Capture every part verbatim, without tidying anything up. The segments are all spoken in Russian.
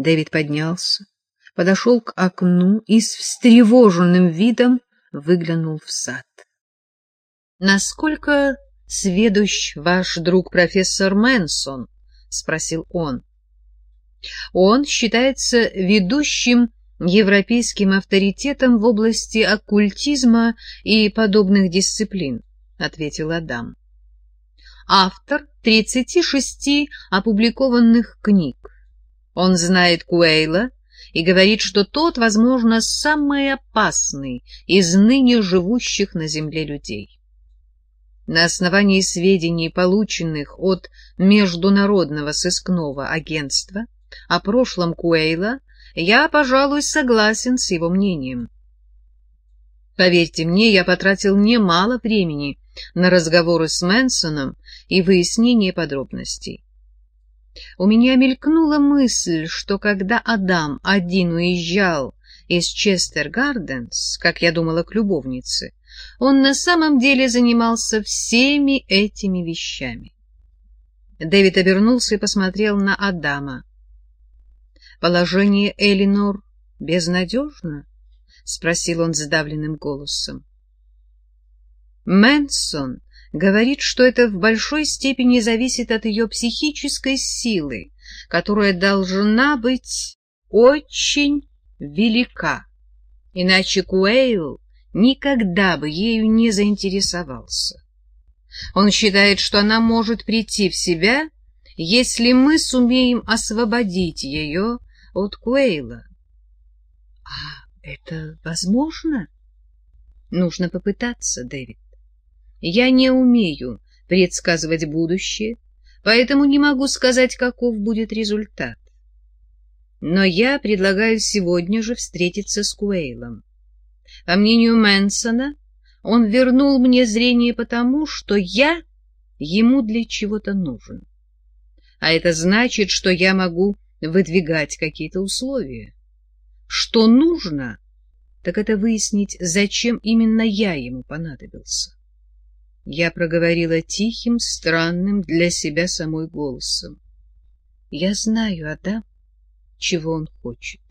Дэвид поднялся, подошел к окну и с встревоженным видом выглянул в сад. — Насколько сведущ ваш друг профессор Мэнсон? — спросил он. — Он считается ведущим европейским авторитетом в области оккультизма и подобных дисциплин, — ответил Адам. Автор тридцати шести опубликованных книг. Он знает Куэйла и говорит, что тот, возможно, самый опасный из ныне живущих на Земле людей. На основании сведений, полученных от Международного сыскного агентства о прошлом Куэйла, я, пожалуй, согласен с его мнением. Поверьте мне, я потратил немало времени на разговоры с Мэнсоном и выяснение подробностей. У меня мелькнула мысль, что когда Адам один уезжал из Честер-Гарденс, как я думала, к любовнице, он на самом деле занимался всеми этими вещами. Дэвид обернулся и посмотрел на Адама. «Положение Элинор безнадежно?» — спросил он сдавленным голосом. Мэнсон говорит, что это в большой степени зависит от ее психической силы, которая должна быть очень велика, иначе Куэйл никогда бы ею не заинтересовался. Он считает, что она может прийти в себя, если мы сумеем освободить ее от Куэйла. — А это возможно? — Нужно попытаться, Дэвид. Я не умею предсказывать будущее, поэтому не могу сказать, каков будет результат. Но я предлагаю сегодня же встретиться с Куэйлом. По мнению Мэнсона, он вернул мне зрение потому, что я ему для чего-то нужен. А это значит, что я могу выдвигать какие-то условия. Что нужно, так это выяснить, зачем именно я ему понадобился. Я проговорила тихим, странным для себя самой голосом. Я знаю, Адам, чего он хочет.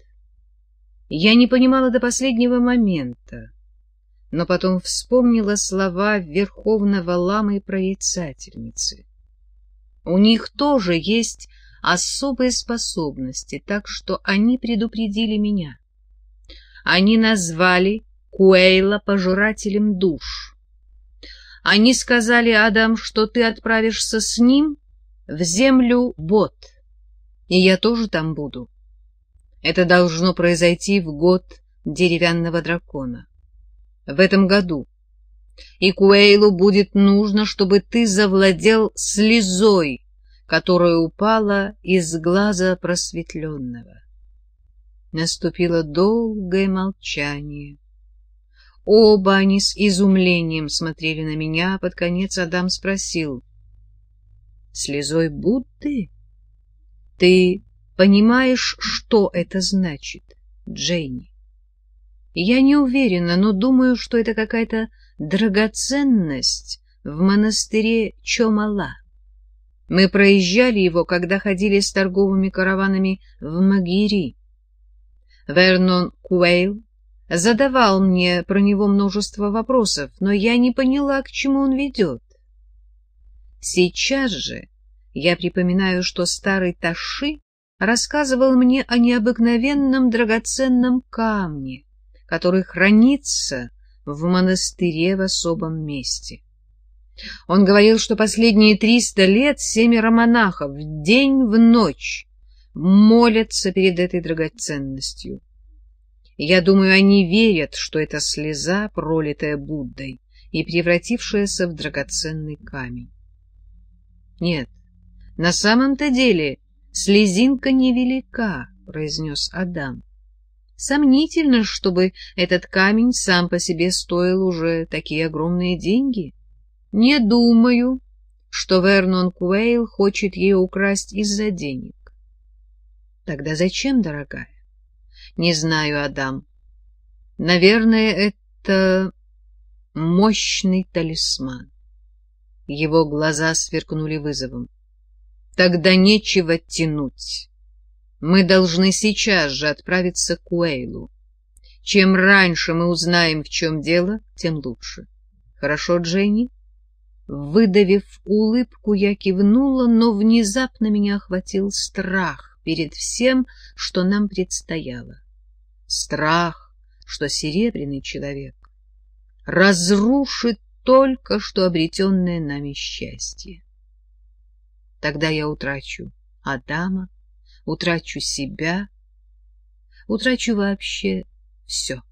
Я не понимала до последнего момента, но потом вспомнила слова верховного ламы и прорицательницы. У них тоже есть особые способности, так что они предупредили меня. Они назвали Куэйла пожирателем душ. Они сказали, Адам, что ты отправишься с ним в землю Бот, и я тоже там буду. Это должно произойти в год деревянного дракона. В этом году. И Куэйлу будет нужно, чтобы ты завладел слезой, которая упала из глаза просветленного. Наступило долгое молчание. Оба они с изумлением смотрели на меня, а под конец Адам спросил: «Слезой Будды? Ты понимаешь, что это значит, Дженни?» «Я не уверена, но думаю, что это какая-то драгоценность в монастыре Чомала. Мы проезжали его, когда ходили с торговыми караванами в Магири. Вернон Куэйл задавал мне про него множество вопросов, но я не поняла, к чему он ведет. Сейчас же я припоминаю, что старый Таши рассказывал мне о необыкновенном драгоценном камне, который хранится в монастыре в особом месте. Он говорил, что последние триста лет семеро монахов в день в ночь молятся перед этой драгоценностью. Я думаю, они верят, что это слеза, пролитая Буддой и превратившаяся в драгоценный камень. Нет, на самом-то деле слезинка невелика, произнес Адам. Сомнительно, чтобы этот камень сам по себе стоил уже такие огромные деньги. Не думаю, что Вернон Куэйл хочет ее украсть из-за денег. Тогда зачем, дорогая? Не знаю, Адам. Наверное, это мощный талисман. Его глаза сверкнули вызовом. Тогда нечего тянуть. Мы должны сейчас же отправиться к Уэйлу. Чем раньше мы узнаем, в чем дело, тем лучше. Хорошо, Дженни?» Выдавив улыбку, я кивнула, но внезапно меня охватил страх перед всем, что нам предстояло. Страх, что серебряный человек разрушит только что обретенное нами счастье. Тогда я утрачу Адама, утрачу себя, утрачу вообще все.